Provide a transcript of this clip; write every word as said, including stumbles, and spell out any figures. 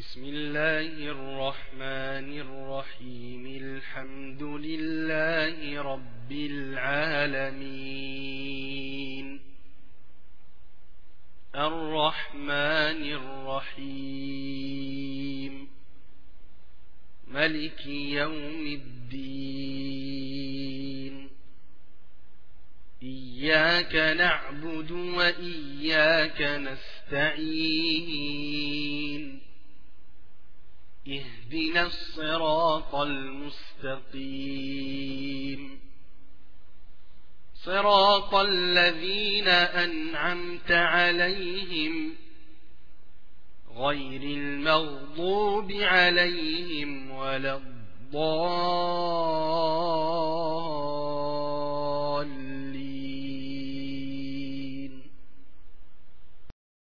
بسم الله الرحمن الرحيم الحمد لله رب العالمين الرحمن الرحيم ملك يوم الدين إياك نعبد وإياك نستعين اهدنا الصراط المستقيم صراط الذين أنعمت عليهم غير المغضوب عليهم ولا الضالين